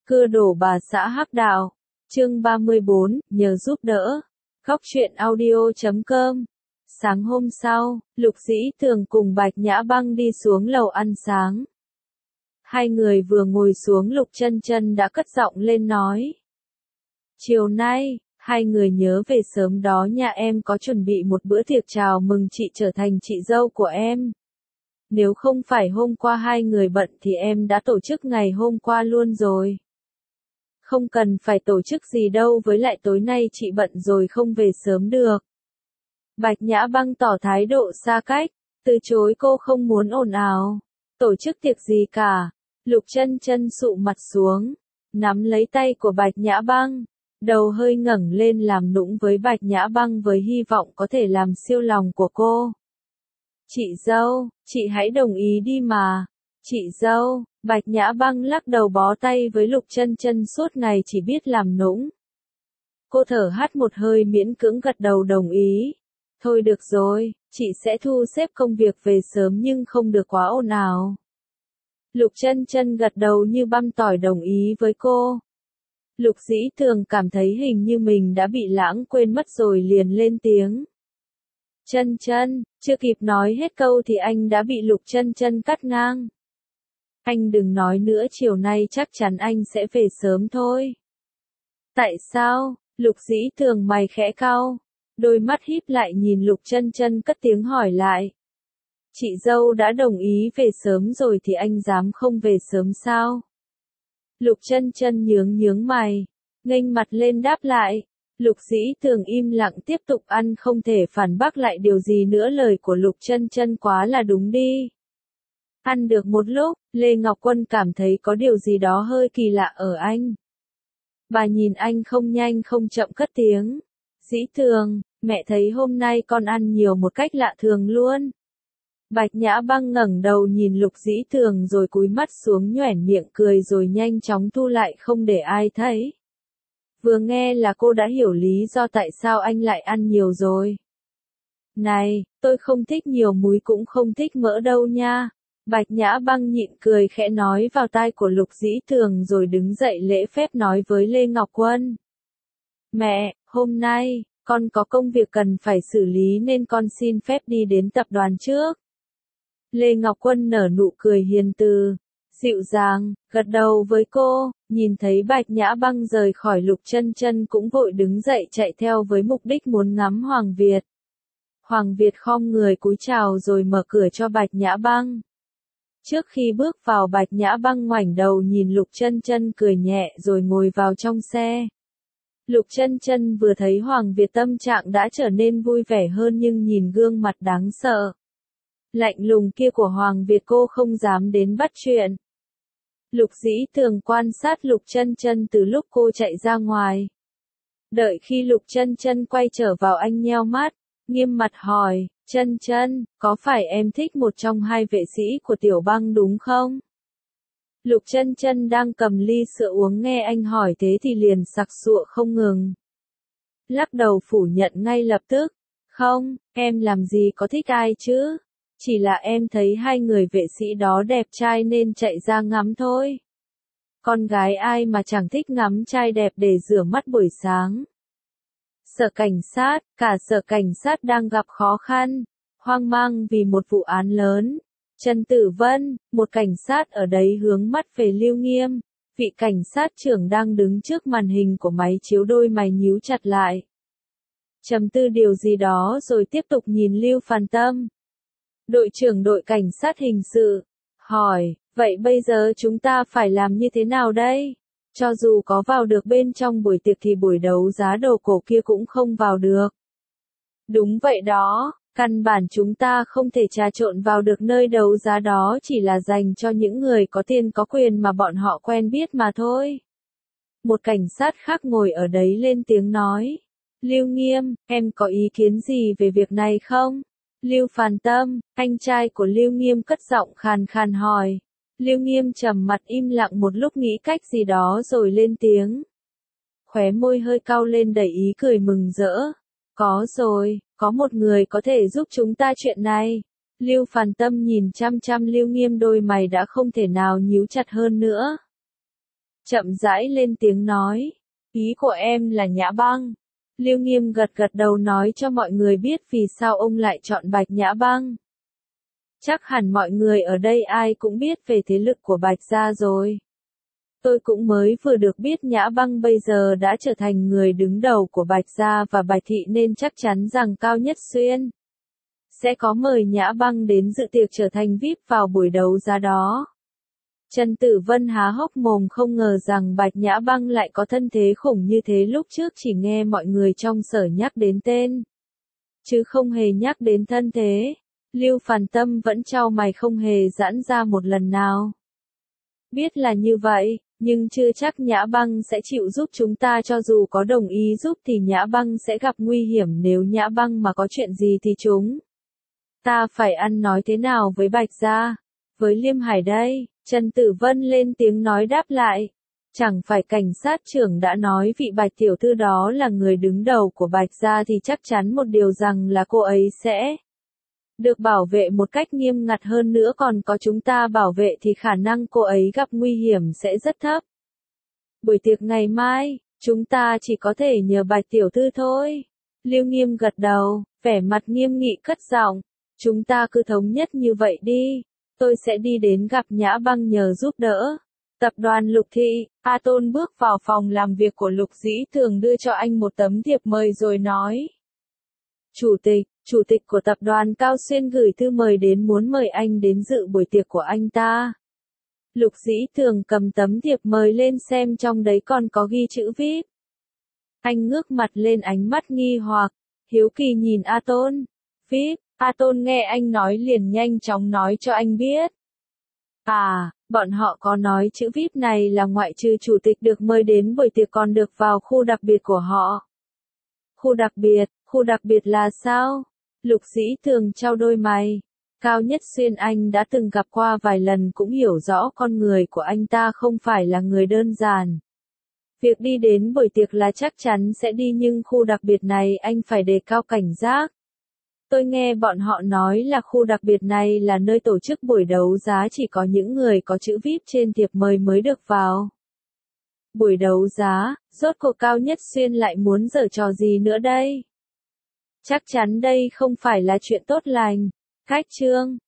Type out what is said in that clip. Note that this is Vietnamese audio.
Cưa đổ bà xã hắc đạo. Chương 34, nhờ giúp đỡ. Góc truyện audio.com. Sáng hôm sau, Lục Dĩ Tường cùng Bạch Nhã Băng đi xuống lầu ăn sáng. Hai người vừa ngồi xuống, Lục Chân Chân đã cất giọng lên nói. Chiều nay, hai người nhớ về sớm đó nha, em có chuẩn bị một bữa tiệc chào mừng chị trở thành chị dâu của em. Nếu không phải hôm qua hai người bận thì em đã tổ chức ngày hôm qua luôn rồi. Không cần phải tổ chức gì đâu, với lại tối nay chị bận rồi không về sớm được. Bạch Nhã Băng tỏ thái độ xa cách, từ chối, cô không muốn ồn ào. Tổ chức tiệc gì cả. Lục Chân Chân sụ mặt xuống, nắm lấy tay của Bạch Nhã Băng, đầu hơi ngẩng lên làm nũng với Bạch Nhã Băng với hy vọng có thể làm siêu lòng của cô. Chị dâu, chị hãy đồng ý đi mà. Chị dâu, Bạch Nhã Băng lắc đầu bó tay với Lục Chân Chân, suốt ngày chỉ biết làm nũng. Cô thở hắt một hơi miễn cưỡng gật đầu đồng ý. Thôi được rồi, chị sẽ thu xếp công việc về sớm nhưng không được quá ồn ào. Lục Chân Chân gật đầu như băm tỏi đồng ý với cô. Lục Dĩ Tường cảm thấy hình như mình đã bị lãng quên mất rồi liền lên tiếng. Chân Chân, chưa kịp nói hết câu thì anh đã bị Lục Chân Chân cắt ngang. Anh đừng nói nữa, chiều nay chắc chắn anh sẽ về sớm thôi. Tại sao? Lục Dĩ Tường mày khẽ cau, đôi mắt híp lại nhìn Lục Chân Chân cất tiếng hỏi lại. Chị dâu đã đồng ý về sớm rồi thì anh dám không về sớm sao? Lục Chân Chân nhướng mày, nghênh mặt lên đáp lại. Lục Dĩ Tường im lặng tiếp tục ăn, không thể phản bác lại điều gì nữa, lời của Lục Chân Chân quá là đúng đi. Ăn được một lúc, Lê Ngọc Quân cảm thấy có điều gì đó hơi kỳ lạ ở anh. Bà nhìn anh không nhanh không chậm cất tiếng. Dĩ Tường, mẹ thấy hôm nay con ăn nhiều một cách lạ thường luôn. Bạch Nhã Băng ngẩng đầu nhìn Lục Dĩ Tường rồi cúi mắt xuống nhoẻn miệng cười rồi nhanh chóng thu lại không để ai thấy. Vừa nghe là cô đã hiểu lý do tại sao anh lại ăn nhiều rồi. Này, tôi không thích nhiều muối cũng không thích mỡ đâu nha. Bạch Nhã Băng nhịn cười khẽ nói vào tai của Lục Dĩ Tường rồi đứng dậy lễ phép nói với Lê Ngọc Quân. Mẹ, hôm nay, con có công việc cần phải xử lý nên con xin phép đi đến tập đoàn trước. Lê Ngọc Quân nở nụ cười hiền từ, dịu dàng, gật đầu với cô, nhìn thấy Bạch Nhã Băng rời khỏi, Lục Chân Chân cũng vội đứng dậy chạy theo với mục đích muốn ngắm Hoàng Việt. Hoàng Việt khom người cúi chào rồi mở cửa cho Bạch Nhã Băng. Trước khi bước vào, Bạch Nhã Băng ngoảnh đầu nhìn Lục Chân Chân cười nhẹ rồi ngồi vào trong xe. Lục Chân Chân vừa thấy Hoàng Việt tâm trạng đã trở nên vui vẻ hơn, nhưng nhìn gương mặt đáng sợ, lạnh lùng kia của Hoàng Việt cô không dám đến bắt chuyện. Lục Dĩ Tường quan sát Lục Chân Chân từ lúc cô chạy ra ngoài. Đợi khi Lục Chân Chân quay trở vào, anh nheo mắt, nghiêm mặt hỏi, Chân Chân, có phải em thích một trong hai vệ sĩ của Tiểu Băng đúng không? Lục Chân Chân đang cầm ly sữa uống, nghe anh hỏi thế thì liền sặc sụa không ngừng. Lắc đầu phủ nhận ngay lập tức, không, em làm gì có thích ai chứ? Chỉ là em thấy hai người vệ sĩ đó đẹp trai nên chạy ra ngắm thôi. Con gái ai mà chẳng thích ngắm trai đẹp để rửa mắt buổi sáng. Sở cảnh sát, cả sở cảnh sát đang gặp khó khăn, hoang mang vì một vụ án lớn. Trần Tử Vân, một cảnh sát ở đấy hướng mắt về Lưu Nghiêm, vị cảnh sát trưởng đang đứng trước màn hình của máy chiếu, đôi mày nhíu chặt lại. Trầm tư điều gì đó rồi tiếp tục nhìn Lưu Phàn Tâm, đội trưởng đội cảnh sát hình sự, hỏi, vậy bây giờ chúng ta phải làm như thế nào đây? Cho dù có vào được bên trong buổi tiệc thì buổi đấu giá đồ cổ kia cũng không vào được. Đúng vậy đó, căn bản chúng ta không thể trà trộn vào được nơi đấu giá đó, chỉ là dành cho những người có tiền có quyền mà bọn họ quen biết mà thôi. Một cảnh sát khác ngồi ở đấy lên tiếng nói. Lưu Nghiêm, em có ý kiến gì về việc này không? Lưu Phàn Tâm, anh trai của Lưu Nghiêm cất giọng khàn khàn hỏi. Lưu Nghiêm trầm mặt im lặng một lúc nghĩ cách gì đó rồi lên tiếng. Khóe môi hơi cau lên đầy ý cười mừng rỡ. Có rồi, có một người có thể giúp chúng ta chuyện này. Lưu Phàn Tâm nhìn chăm chăm Lưu Nghiêm, đôi mày đã không thể nào nhíu chặt hơn nữa. chậm rãi lên tiếng nói. Ý của em là Nhã Băng. Lưu Nghiêm gật gật đầu nói cho mọi người biết vì sao ông lại chọn Bạch Nhã Băng. Chắc hẳn mọi người ở đây ai cũng biết về thế lực của Bạch gia rồi. Tôi cũng mới vừa được biết Nhã Băng bây giờ đã trở thành người đứng đầu của Bạch gia và Bạch thị nên chắc chắn rằng Cao Nhất Xuyên sẽ có mời Nhã Băng đến dự tiệc trở thành VIP vào buổi đấu giá đó. Trần Tử Vân há hốc mồm không ngờ rằng Bạch Nhã Băng lại có thân thế khủng như thế, lúc trước chỉ nghe mọi người trong sở nhắc đến tên, chứ không hề nhắc đến thân thế. Lưu Phàn Tâm vẫn chau mày không hề giãn ra một lần nào. Biết là như vậy, nhưng chưa chắc Nhã Băng sẽ chịu giúp chúng ta, cho dù có đồng ý giúp thì Nhã Băng sẽ gặp nguy hiểm, nếu Nhã Băng mà có chuyện gì thì chúng ta phải ăn nói thế nào với Bạch gia, với Liêm Hải đây? Trần Tử Vân lên tiếng nói đáp lại. Chẳng phải cảnh sát trưởng đã nói vị Bạch tiểu thư đó là người đứng đầu của Bạch gia thì chắc chắn một điều rằng là cô ấy sẽ được bảo vệ một cách nghiêm ngặt hơn nữa, còn có chúng ta bảo vệ thì khả năng cô ấy gặp nguy hiểm sẽ rất thấp. Buổi tiệc ngày mai, chúng ta chỉ có thể nhờ Bạch tiểu thư thôi. Lưu Nghiêm gật đầu, vẻ mặt nghiêm nghị cất giọng. Chúng ta cứ thống nhất như vậy đi. Tôi sẽ đi đến gặp Nhã Băng nhờ giúp đỡ. Tập đoàn Lục Thị, A Tôn bước vào phòng làm việc của Lục Dĩ Thường đưa cho anh một tấm thiệp mời rồi nói. Chủ tịch của tập đoàn Cao Xuyên gửi thư mời đến, muốn mời anh đến dự buổi tiệc của anh ta. Lục Dĩ Thường cầm tấm thiệp mời lên xem, trong đấy còn có ghi chữ VIP. Anh ngước mặt lên, ánh mắt nghi hoặc, hiếu kỳ nhìn A Tôn. VIP, A Tôn nghe anh nói liền nhanh chóng nói cho anh biết. À, bọn họ có nói chữ VIP này là ngoại trừ chủ tịch được mời đến buổi tiệc còn được vào khu đặc biệt của họ. Khu đặc biệt là sao? Lục Dĩ Thường trao đôi mày. Cao Nhất Xuyên anh đã từng gặp qua vài lần, cũng hiểu rõ con người của anh ta không phải là người đơn giản. Việc đi đến buổi tiệc là chắc chắn sẽ đi, nhưng khu đặc biệt này anh phải đề cao cảnh giác. Tôi nghe bọn họ nói là khu đặc biệt này là nơi tổ chức buổi đấu giá, chỉ có những người có chữ VIP trên thiệp mời mới được vào. Buổi đấu giá, rốt cuộc Cao Nhất Xuyên lại muốn giở trò gì nữa đây? Chắc chắn đây không phải là chuyện tốt lành. Khách trương,